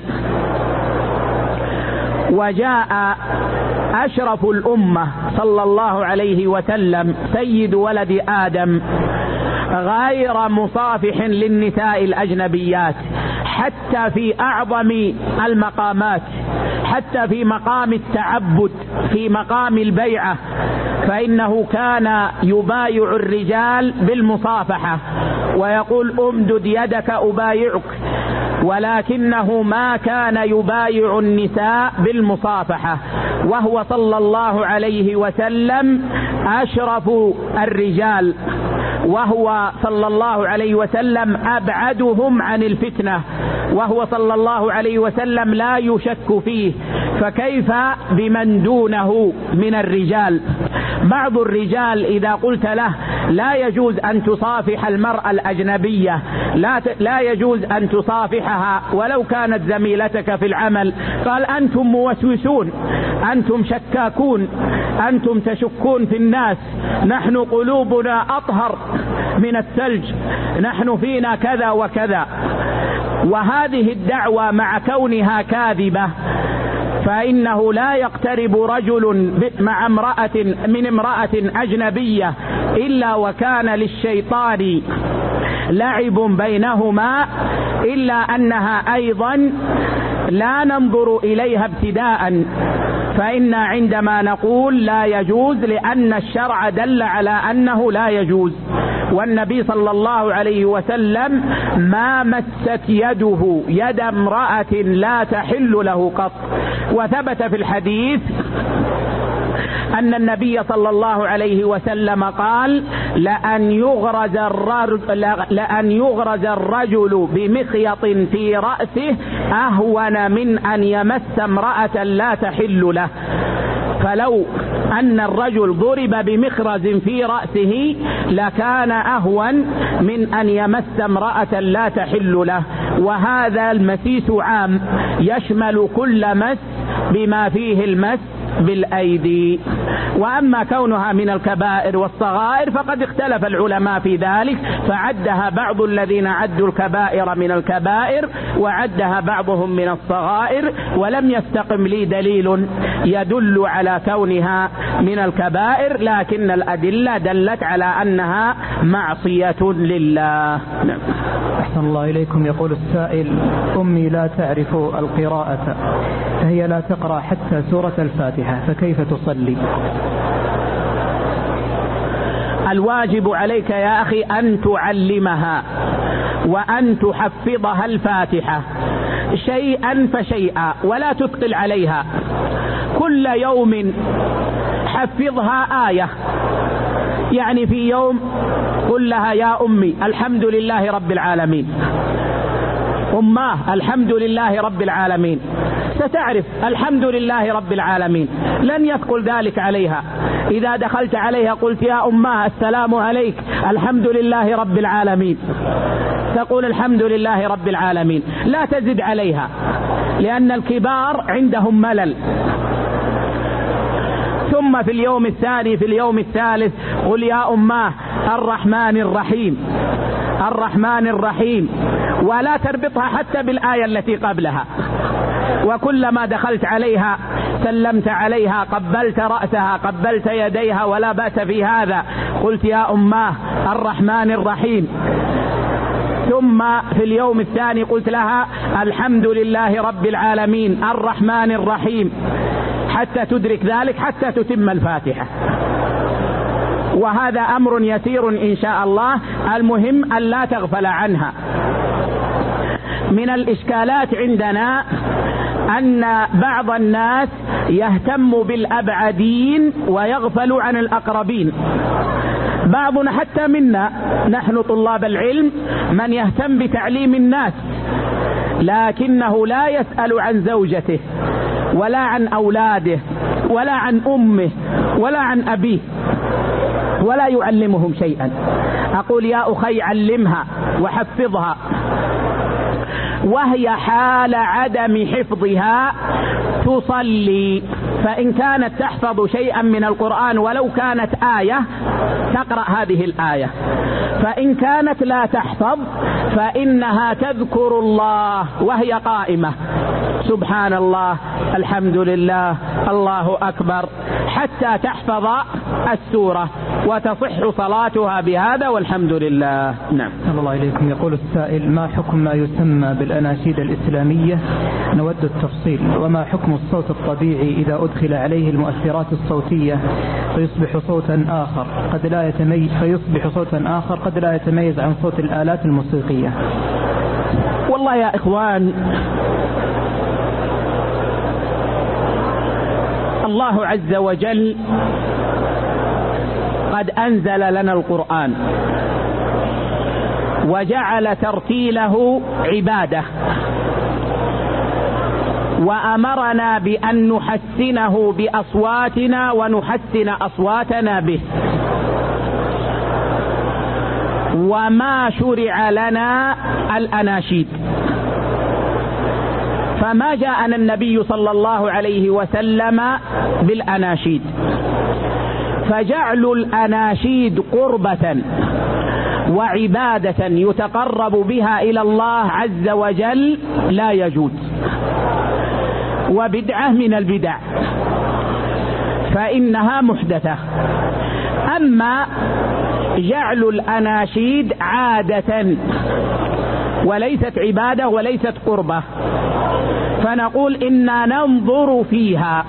وجاء أشرف الأمة صلى الله عليه وسلم سيد ولد آدم غير مصافح للنساء الأجنبيات حتى في أعظم المقامات، حتى في مقام التعبد، في مقام البيعة، فإنه كان يبايع الرجال بالمصافحة ويقول امدد يدك أبايعك، ولكنه ما كان يبايع النساء بالمصافحة، وهو صلى الله عليه وسلم أشرف الرجال، وهو صلى الله عليه وسلم أبعدهم عن الفتنة، وهو صلى الله عليه وسلم لا يشك فيه، فكيف بمن دونه من الرجال؟ بعض الرجال إذا قلت له لا يجوز أن تصافح المرأة الأجنبية، لا, ت... لا يجوز أن تصافحها ولو كانت زميلتك في العمل، قال أنتم موسوسون، أنتم شكاكون، أنتم تشكون في الناس، نحن قلوبنا أطهر من الثلج، نحن فينا كذا وكذا. وهذه الدعوة مع كونها كاذبة فإنه لا يقترب رجل مع امرأة من امرأة أجنبية إلا وكان للشيطان لعب بينهما، إلا أنها أيضا لا ننظر إليها ابتداء، فإن عندما نقول لا يجوز لأن الشرع دل على أنه لا يجوز، والنبي صلى الله عليه وسلم ما مست يده يد امرأة لا تحل له قط. وثبت في الحديث أن النبي صلى الله عليه وسلم قال لأن يغرز الرجل, لأن يغرز الرجل بمخيط في رأسه أهون من أن يمس امرأة لا تحل له. فلو أن الرجل ضرب بمخرز في رأسه لكان أهون من أن يمس امرأة لا تحل له. وهذا المسيس عام يشمل كل مس بما فيه المس بالأيدي. وأما كونها من الكبائر والصغائر فقد اختلف العلماء في ذلك، فعدها بعض الذين عدوا الكبائر من الكبائر وعدها بعضهم من الصغائر، ولم يستقم لي دليل يدل على كونها من الكبائر، لكن الأدلة دلت على أنها معصية لله. نعم. أحسن الله إليكم. يقول السائل أمي لا تعرف القراءة فهي لا تقرأ حتى سورة الفاتحة، فكيف تصلي؟ الواجب عليك يا أخي أن تعلمها وأن تحفظها الفاتحة شيئا فشيئا ولا تثقل عليها. كل يوم حفظها آية، يعني في يوم قل لها يا أمي الحمد لله رب العالمين، أماه الحمد لله رب العالمين، ستعرف الحمد لله رب العالمين، لن يثقل ذلك عليها. إذا دخلت عليها قلت يا أماه السلام عليك الحمد لله رب العالمين، تقول الحمد لله رب العالمين، لا تزد عليها، لأن الكبار عندهم ملل. ثم في اليوم الثاني في اليوم الثالث قل يا أماه الرحمن الرحيم الرحمن الرحيم، ولا تربطها حتى بالآية التي قبلها. وكلما دخلت عليها سلمت عليها، قبلت رأسها، قبلت يديها، ولا بأس في هذا، قلت يا أماه الرحمن الرحيم. ثم في اليوم الثاني قلت لها الحمد لله رب العالمين الرحمن الرحيم، حتى تدرك ذلك، حتى تتم الفاتحة. وهذا أمر يسير إن شاء الله، المهم أن لا تغفل عنها. من الإشكالات عندنا أن بعض الناس يهتم بالأبعدين ويغفل عن الأقربين، بعضنا حتى منا نحن طلاب العلم من يهتم بتعليم الناس، لكنه لا يسأل عن زوجته ولا عن أولاده ولا عن أمه ولا عن أبيه، ولا يعلمهم شيئا. أقول يا أخي علمها وحفظها، وهي حال عدم حفظها تصلي، فإن كانت تحفظ شيئا من القرآن ولو كانت آية تقرأ هذه الآية، فإن كانت لا تحفظ فإنها تذكر الله وهي قائمة، سبحان الله، الحمد لله، الله أكبر، حتى تحفظ السورة وتصح صلاتها بهذا، والحمد لله. نعم. الله إليكم. يقول السائل: ما حكم ما يسمى بالأناشيد الإسلامية؟ نود التفصيل. وما حكم الصوت الطبيعي إذا أدخل عليه المؤثرات الصوتية فيصبح صوتا آخر قد لا يتميز فيصبح صوتا آخر قد لا يتميز عن صوت الآلات الموسيقية؟ والله يا إخوان، الله عز وجل قد أنزل لنا القرآن وجعل ترتيله عبادة، وأمرنا بأن نحسنه بأصواتنا ونحسن أصواتنا به، وما شرع لنا الأناشيد. فما جاءنا النبي صلى الله عليه وسلم بالأناشيد، فجعل الأناشيد قربة وعبادة يتقرب بها إلى الله عز وجل لا يجوز، وبدعة من البدع، فإنها محدثة. أما جعل الأناشيد عادة وليست عبادة وليست قربة، فنقول إنا ننظر فيها،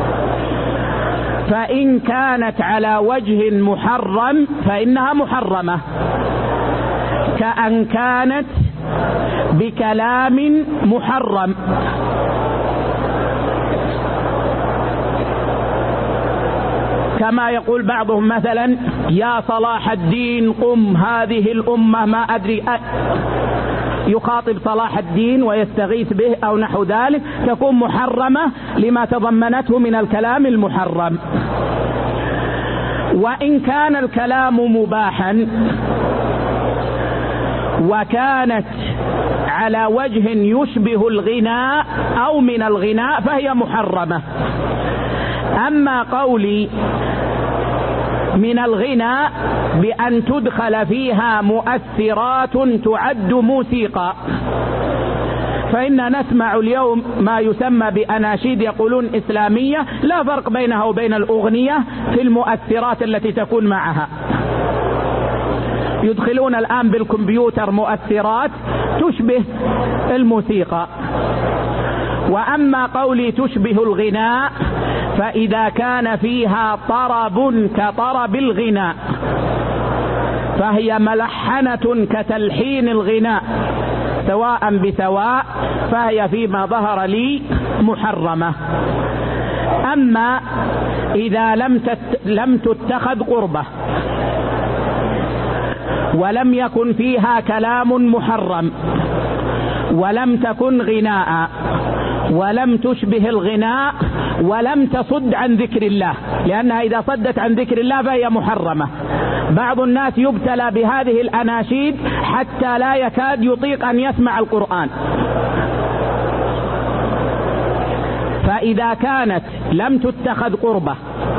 فإن كانت على وجه محرم فإنها محرمة، كأن كانت بكلام محرم، كما يقول بعضهم مثلا: يا صلاح الدين قم هذه الأمة ما أدري، يخاطب صلاح الدين ويستغيث به أو نحو ذلك، تكون محرمة لما تضمنته من الكلام المحرم. وإن كان الكلام مباحا وكانت على وجه يشبه الغناء أو من الغناء فهي محرمة. أما قولي من الغناء بأن تدخل فيها مؤثرات تعد موسيقى، فإن نسمع اليوم ما يسمى بأناشيد يقولون إسلامية، لا فرق بينها وبين الأغنية في المؤثرات التي تكون معها. يدخلون الآن بالكمبيوتر مؤثرات تشبه الموسيقى. وأما قولي تشبه الغناء فإذا كان فيها طرب كطرب الغناء فهي ملحنة كتلحين الغناء سواء بسواء، فهي فيما ظهر لي محرمة. أما إذا لم تت... لم تتخذ قربة ولم يكن فيها كلام محرم ولم تكن غناء ولم تشبه الغناء ولم تصد عن ذكر الله، لأنها إذا صدت عن ذكر الله فهي محرمة. بعض الناس يبتلى بهذه الأناشيد حتى لا يكاد يطيق أن يسمع القرآن. فإذا كانت لم تتخذ قربة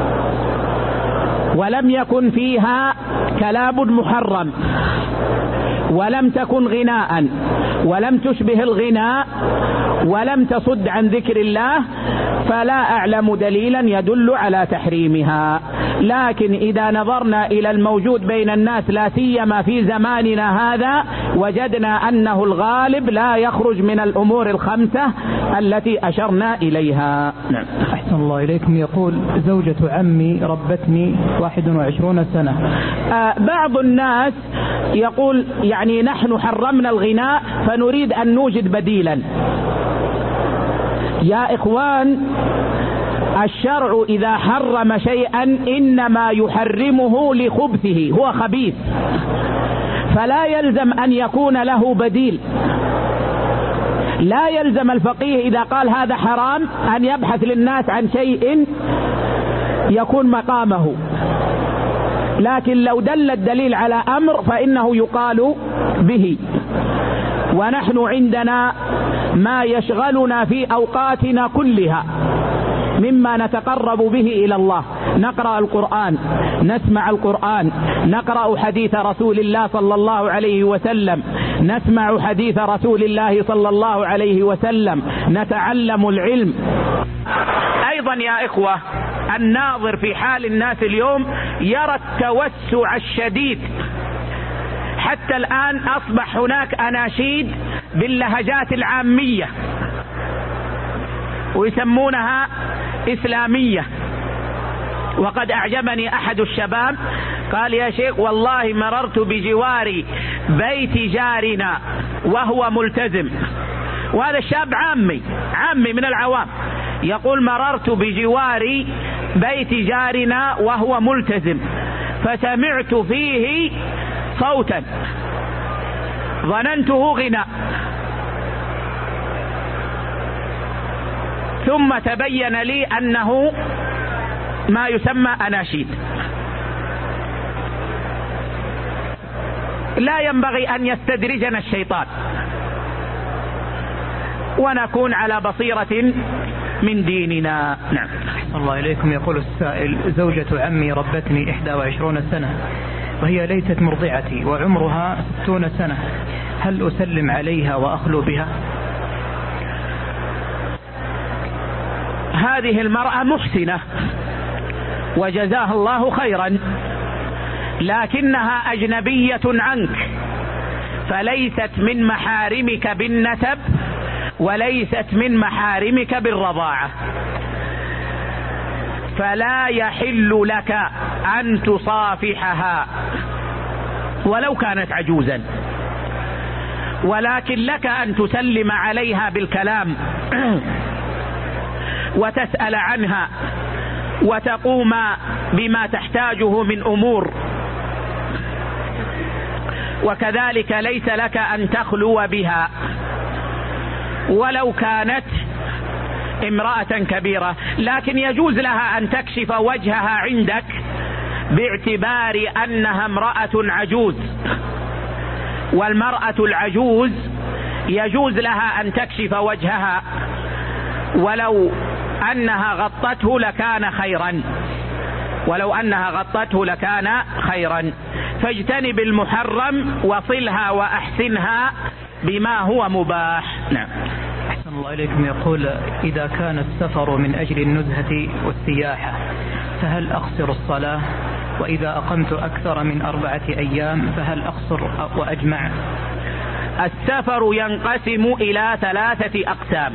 ولم يكن فيها كلام محرم ولم تكن غناء ولم تشبه الغناء ولم تصد عن ذكر الله فلا أعلم دليلا يدل على تحريمها. لكن إذا نظرنا إلى الموجود بين الناس لا سيما في زماننا هذا وجدنا أنه الغالب لا يخرج من الأمور الخمسة التي أشرنا إليها. نعم. أحسن الله إليكم. يقول: زوجة عمي ربتني واحد وعشرون سنة. آه بعض الناس يقول يعني نحن حرمنا الغناء فنريد أن نوجد بديلا. يا إخوان، الشرع إذا حرم شيئا إنما يحرمه لخبثه، هو خبيث، فلا يلزم أن يكون له بديل. لا يلزم الفقيه إذا قال هذا حرام أن يبحث للناس عن شيء يكون مقامه، لكن لو دل الدليل على أمر فإنه يقال به. ونحن عندنا ما يشغلنا في أوقاتنا كلها مما نتقرب به إلى الله، نقرأ القرآن، نسمع القرآن، نقرأ حديث رسول الله صلى الله عليه وسلم، نسمع حديث رسول الله صلى الله عليه وسلم، نتعلم العلم. أيضا يا إخوة، الناظر في حال الناس اليوم يرى التوسع الشديد، حتى الآن أصبح هناك أناشيد باللهجات العامية ويسمونها إسلامية. وقد أعجبني أحد الشباب قال يا شيخ والله مررت بجوار بيت جارنا وهو ملتزم، وهذا الشاب عامي عامي من العوام، يقول مررت بجوار بيت جارنا وهو ملتزم فسمعت فيه صوتا ظننته غناء، ثم تبين لي أنه ما يسمى أناشيد. لا ينبغي أن يستدرجنا الشيطان، ونكون على بصيرة من ديننا. نعم. أحسن الله إليكم. يقول السائل: زوجة عمي ربتني إحدى وعشرون سنة وهي ليست مرضعتي وعمرها ستون سنة، هل أسلم عليها وأخلو بها؟ هذه المرأة محسنة وجزاها الله خيرا، لكنها أجنبية عنك، فليست من محارمك بالنسب وليست من محارمك بالرضاعة، فلا يحل لك أن تصافحها ولو كانت عجوزا، ولكن لك أن تسلم عليها بالكلام وتسأل عنها وتقوم بما تحتاجه من أمور، وكذلك ليس لك أن تخلو بها ولو كانت امرأة كبيرة، لكن يجوز لها أن تكشف وجهها عندك باعتبار أنها امرأة عجوز، والمرأة العجوز يجوز لها أن تكشف وجهها، ولو أنها غطته لكان خيرا، ولو أنها غطته لكان خيرا. فاجتنب المحرم وصلها وأحسنها بما هو مباح. نعم. أحسن الله إليكم. يقول: إذا كان السفر من أجل النزهة والسياحة فهل أقصر الصلاة؟ وإذا أقمت أكثر من أربعة أيام فهل أقصر وأجمع؟ السفر ينقسم إلى ثلاثة أقسام: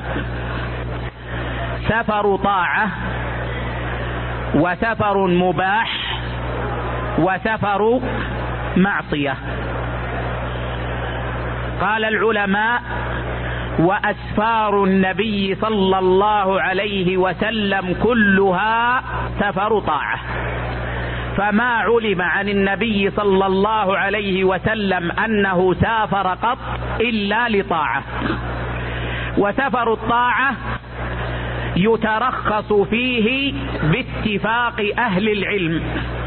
سفر طاعة، وسفر مباح، وسفر معصية. قال العلماء: وأسفار النبي صلى الله عليه وسلم كلها سفر طاعة، فما علم عن النبي صلى الله عليه وسلم أنه سافر قط إلا لطاعة. وسفر الطاعة يترخص فيه باتفاق أهل العلم.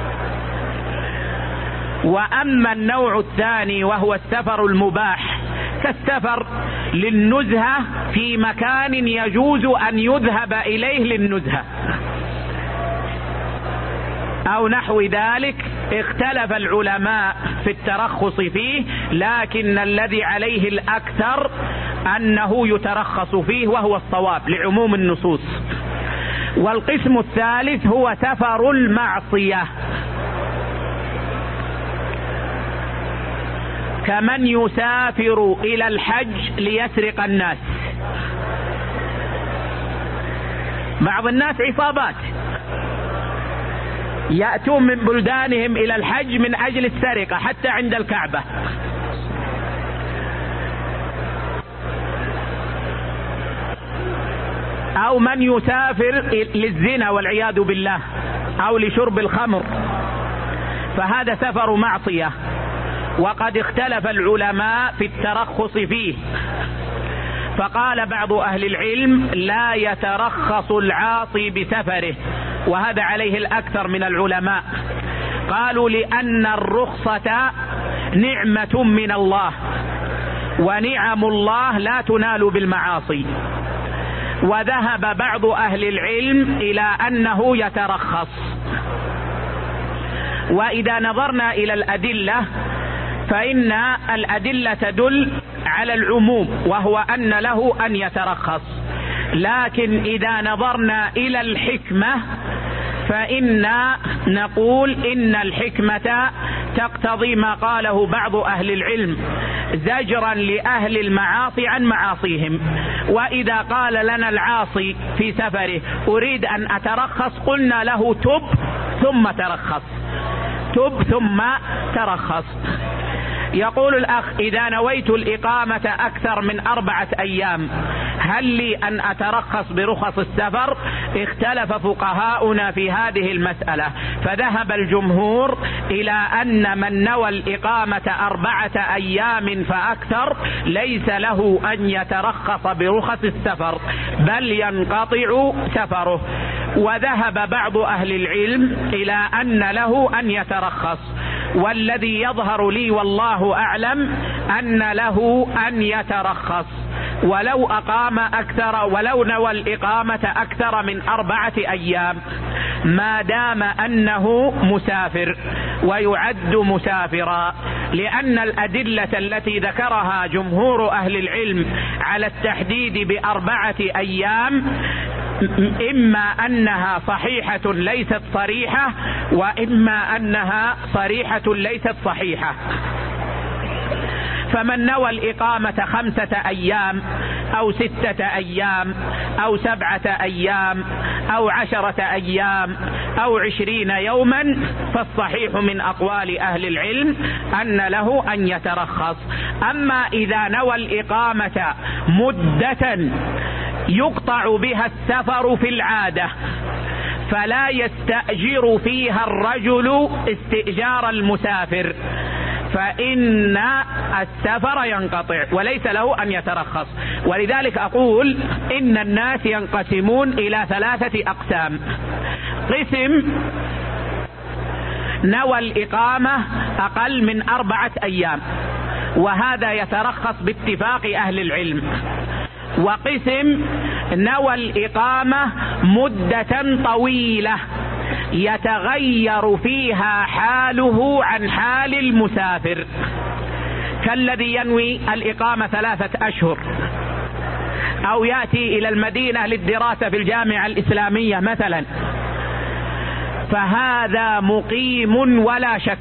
وأما النوع الثاني وهو السفر المباح كالسفر للنزهة في مكان يجوز أن يذهب إليه للنزهة أو نحو ذلك، اختلف العلماء في الترخص فيه، لكن الذي عليه الأكثر أنه يترخص فيه وهو الصواب لعموم النصوص. والقسم الثالث هو سفر المعصية، كمن يسافر إلى الحج ليسرق الناس. بعض الناس عصابات يأتون من بلدانهم إلى الحج من أجل السرقة حتى عند الكعبة. أو من يسافر للزنا والعياذ بالله أو لشرب الخمر، فهذا سفر معصية، وقد اختلف العلماء في الترخص فيه. فقال بعض أهل العلم لا يترخص العاصي بسفره، وهذا عليه الأكثر من العلماء. قالوا لأن الرخصة نعمة من الله، ونعم الله لا تنال بالمعاصي. وذهب بعض أهل العلم إلى أنه يترخص. وإذا نظرنا إلى الأدلة فإن الأدلة تدل على العموم، وهو أن له أن يترخص. لكن إذا نظرنا إلى الحكمة فإن نقول إن الحكمة تقتضي ما قاله بعض أهل العلم زجرا لأهل المعاصي عن معاصيهم. وإذا قال لنا العاصي في سفره أريد أن أترخص، قلنا له تب ثم ترخص، تب ثم ترخص. يقول الأخ إذا نويت الإقامة أكثر من أربعة أيام هل لي أن أترخص برخص السفر؟ اختلف فقهاؤنا في هذه المسألة، فذهب الجمهور إلى أن من نوى الإقامة أربعة أيام فأكثر ليس له أن يترخص برخص السفر، بل ينقطع سفره. وذهب بعض أهل العلم إلى أن له أن يترخص، والذي يظهر لي والله أعلم أن له أن يترخص ولو أقام أكثر، ولو نوى الإقامة أكثر من أربعة أيام، ما دام أنه مسافر ويعد مسافرا. لأن الأدلة التي ذكرها جمهور أهل العلم على التحديد بأربعة أيام إما أنها صحيحة ليست صريحة، وإما أنها صريحة ليست صحيحة. فمن نوى الإقامة خمسة أيام أو ستة أيام أو سبعة أيام أو عشرة أيام أو عشرين يوما فالصحيح من أقوال أهل العلم أن له أن يترخص. أما إذا نوى الإقامة مدة يقطع بها السفر في العادة فلا يستأجر فيها الرجل استئجار المسافر، فإن السفر ينقطع وليس له أن يترخص. ولذلك أقول إن الناس ينقسمون إلى ثلاثة أقسام. قسم نوى الإقامة أقل من أربعة أيام، وهذا يترخص باتفاق أهل العلم. وقسم نوى الإقامة مدة طويلة يتغير فيها حاله عن حال المسافر، كالذي ينوي الإقامة ثلاثة أشهر أو يأتي إلى المدينة للدراسة في الجامعة الإسلامية مثلا، فهذا مقيم ولا شك،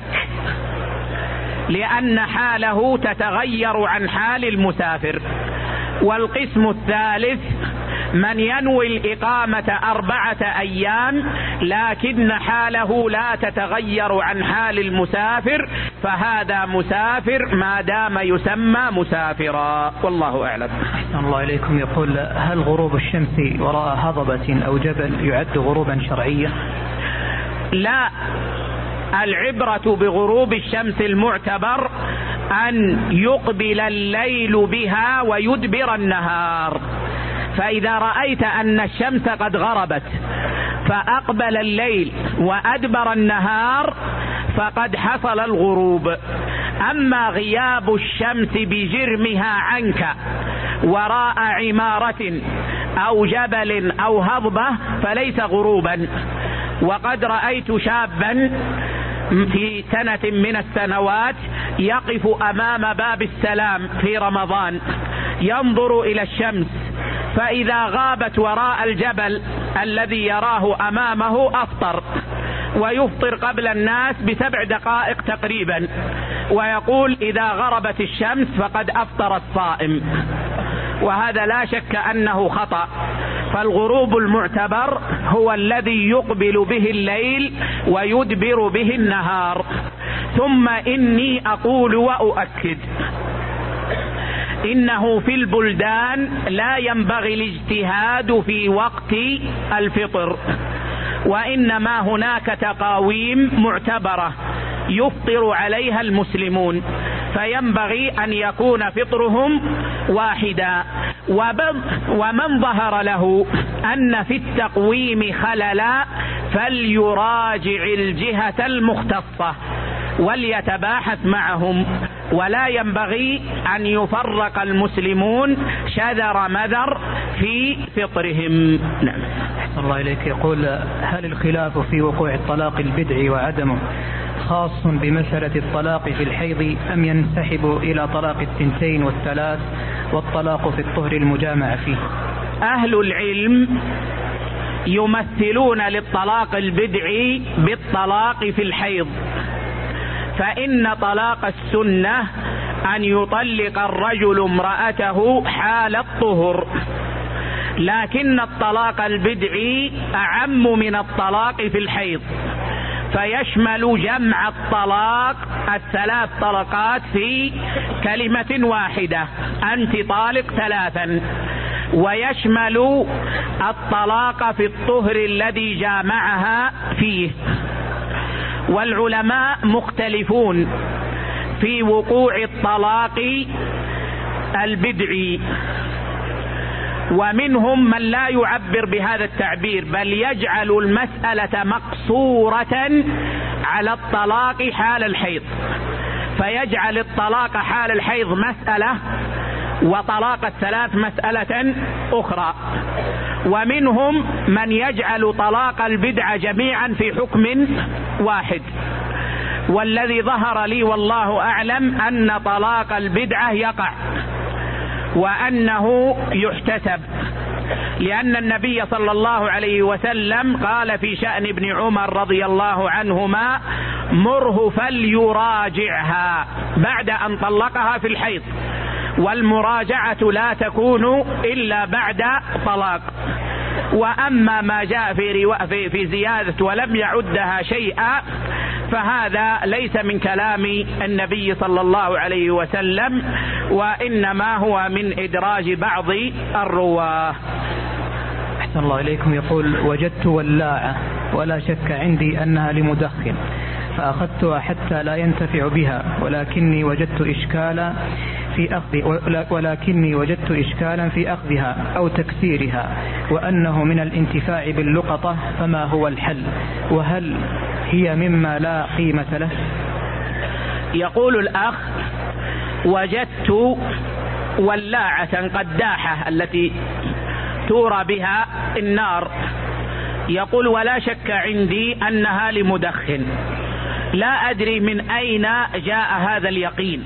لأن حاله تتغير عن حال المسافر. والقسم الثالث من ينوي الإقامة أربعة أيام لكن حاله لا تتغير عن حال المسافر، فهذا مسافر ما دام يسمى مسافرا، والله أعلم. أحسن الله إليكم. يقول هل غروب الشمس وراء هضبة أو جبل يعد غروبا شرعيا؟ لا، العبرة بغروب الشمس المعتبر أن يقبل الليل بها ويدبر النهار. فإذا رأيت أن الشمس قد غربت فأقبل الليل وأدبر النهار فقد حصل الغروب. أما غياب الشمس بجرمها عنك وراء عمارة أو جبل أو هضبة فليس غروبا. وقد رأيت شابا في سنة من السنوات يقف أمام باب السلام في رمضان ينظر إلى الشمس، فإذا غابت وراء الجبل الذي يراه أمامه أفطر، ويفطر قبل الناس بسبع دقائق تقريبا، ويقول إذا غربت الشمس فقد أفطر الصائم. وهذا لا شك أنه خطأ. فالغروب المعتبر هو الذي يقبل به الليل ويدبر به النهار. ثم إني أقول وأؤكد إنه في البلدان لا ينبغي الاجتهاد في وقت الفطر، وإنما هناك تقاويم معتبرة يفطر عليها المسلمون، فينبغي أن يكون فطرهم واحدا. ومن ظهر له أن في التقويم خللا فليراجع الجهة المختصة وليتباحث معهم، ولا ينبغي أن يفرق المسلمون شذر مذر في فطرهم. نعم. أحسن الله إليك. يقول: هل الخلاف في وقوع الطلاق البدعي وعدمه خاص بمسألة الطلاق في الحيض أم ينسحب إلى طلاق الثنتين والثلاث والطلاق في الطهر المجامع فيه؟ أهل العلم يمثلون للطلاق البدعي بالطلاق في الحيض، فإن طلاق السنة أن يطلق الرجل امرأته حال الطهر، لكن الطلاق البدعي أعم من الطلاق في الحيض، فيشمل جمع الطلاق الثلاث طلقات في كلمة واحدة: أنت طالق ثلاثا، ويشمل الطلاق في الطهر الذي جامعها فيه. والعلماء مختلفون في وقوع الطلاق البدعي، ومنهم من لا يعبر بهذا التعبير بل يجعل المسألة مقصورة على الطلاق حال الحيض، فيجعل الطلاق حال الحيض مسألة وطلاق الثلاث مسألة أخرى. ومنهم من يجعل طلاق البدعة جميعا في حكم واحد، والذي ظهر لي والله أعلم أن طلاق البدعة يقع وأنه يحتسب، لأن النبي صلى الله عليه وسلم قال في شأن ابن عمر رضي الله عنهما: مره فليراجعها بعد أن طلقها في الحيض، والمراجعة لا تكون إلا بعد طلاق. وأما ما جاء في, روا... في... في زيادة ولم يعدها شيئا فهذا ليس من كلام النبي صلى الله عليه وسلم، وإنما هو من إدراج بعض الرواه. أحسن الله إليكم. يقول: وجدت ولاعة ولا شك عندي أنها لمدخن، فأخذتها حتى لا ينتفع بها، ولكني وجدت إشكالا في أخذ ولكني وجدت إشكالا في أخذها أو تكسيرها، وأنه من الانتفاع باللقطة، فما هو الحل؟ وهل هي مما لا قيمة له؟ يقول الأخ: وجدت ولاعة قداحة التي تورى بها النار، يقول: ولا شك عندي أنها لمدخن، لا أدري من أين جاء هذا اليقين،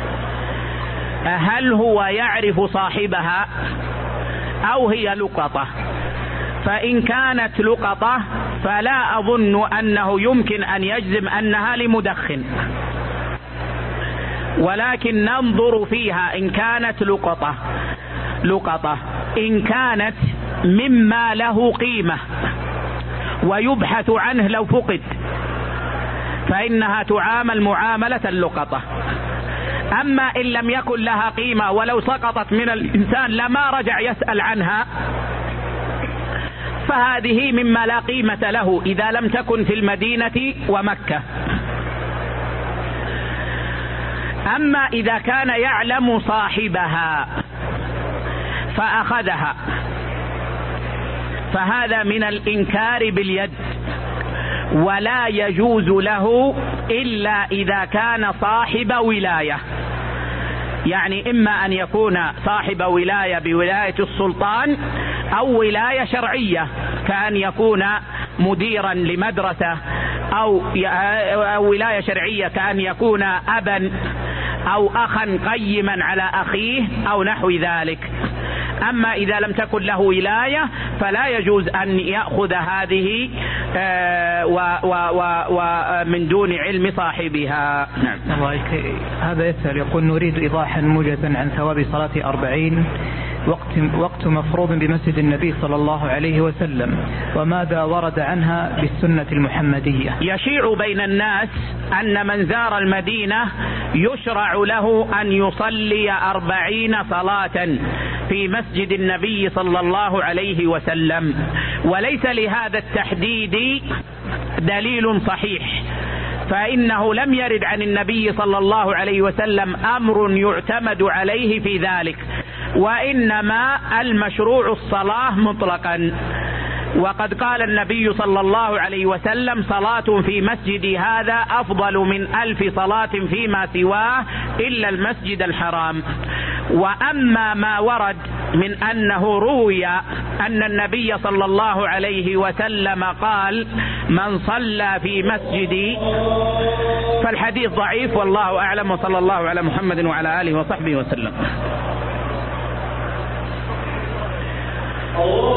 هل هو يعرف صاحبها أو هي لقطة؟ فإن كانت لقطة فلا أظن أنه يمكن أن يجزم أنها لمدخن، ولكن ننظر فيها إن كانت لقطة لقطة إن كانت مما له قيمة ويبحث عنه لو فقد فإنها تعامل معاملة اللقطة. أما إن لم يكن لها قيمة ولو سقطت من الإنسان لما رجع يسأل عنها، فهذه مما لا قيمة له إذا لم تكن في المدينة ومكة. أما إذا كان يعلم صاحبها فأخذها فهذا من الإنكار باليد، ولا يجوز له إلا إذا كان صاحب ولاية، يعني إما أن يكون صاحب ولاية بولاية السلطان أو ولاية شرعية، كأن يكون مديرا لمدرسة، أو ولاية شرعية كأن يكون أبا أو أخا قيما على أخيه أو نحو ذلك. أما إذا لم تكن له ولاية فلا يجوز أن يأخذ هذه ومن دون علم صاحبها. نعم. هذا يسأل يقول: نريد إيضاحا موجزا عن ثواب صلاة أربعين وقت, وقت مفروض بمسجد النبي صلى الله عليه وسلم، وماذا ورد عنها بالسنة المحمدية؟ يشيع بين الناس أن من زار المدينة يشرع له أن يصلي أربعين صلاة في مسجد النبي صلى الله عليه وسلم، وليس لهذا التحديد دليل صحيح، فإنه لم يرد عن النبي صلى الله عليه وسلم أمر يعتمد عليه في ذلك، وإنما المشروع الصلاة مطلقا. وقد قال النبي صلى الله عليه وسلم: صلاة في مسجدي هذا أفضل من ألف صلاة فيما سواه إلا المسجد الحرام. وأما ما ورد من أنه روي أن النبي صلى الله عليه وسلم قال: من صلى في مسجدي، فالحديث ضعيف والله أعلم، وصلى الله على محمد وعلى آله وصحبه وسلم.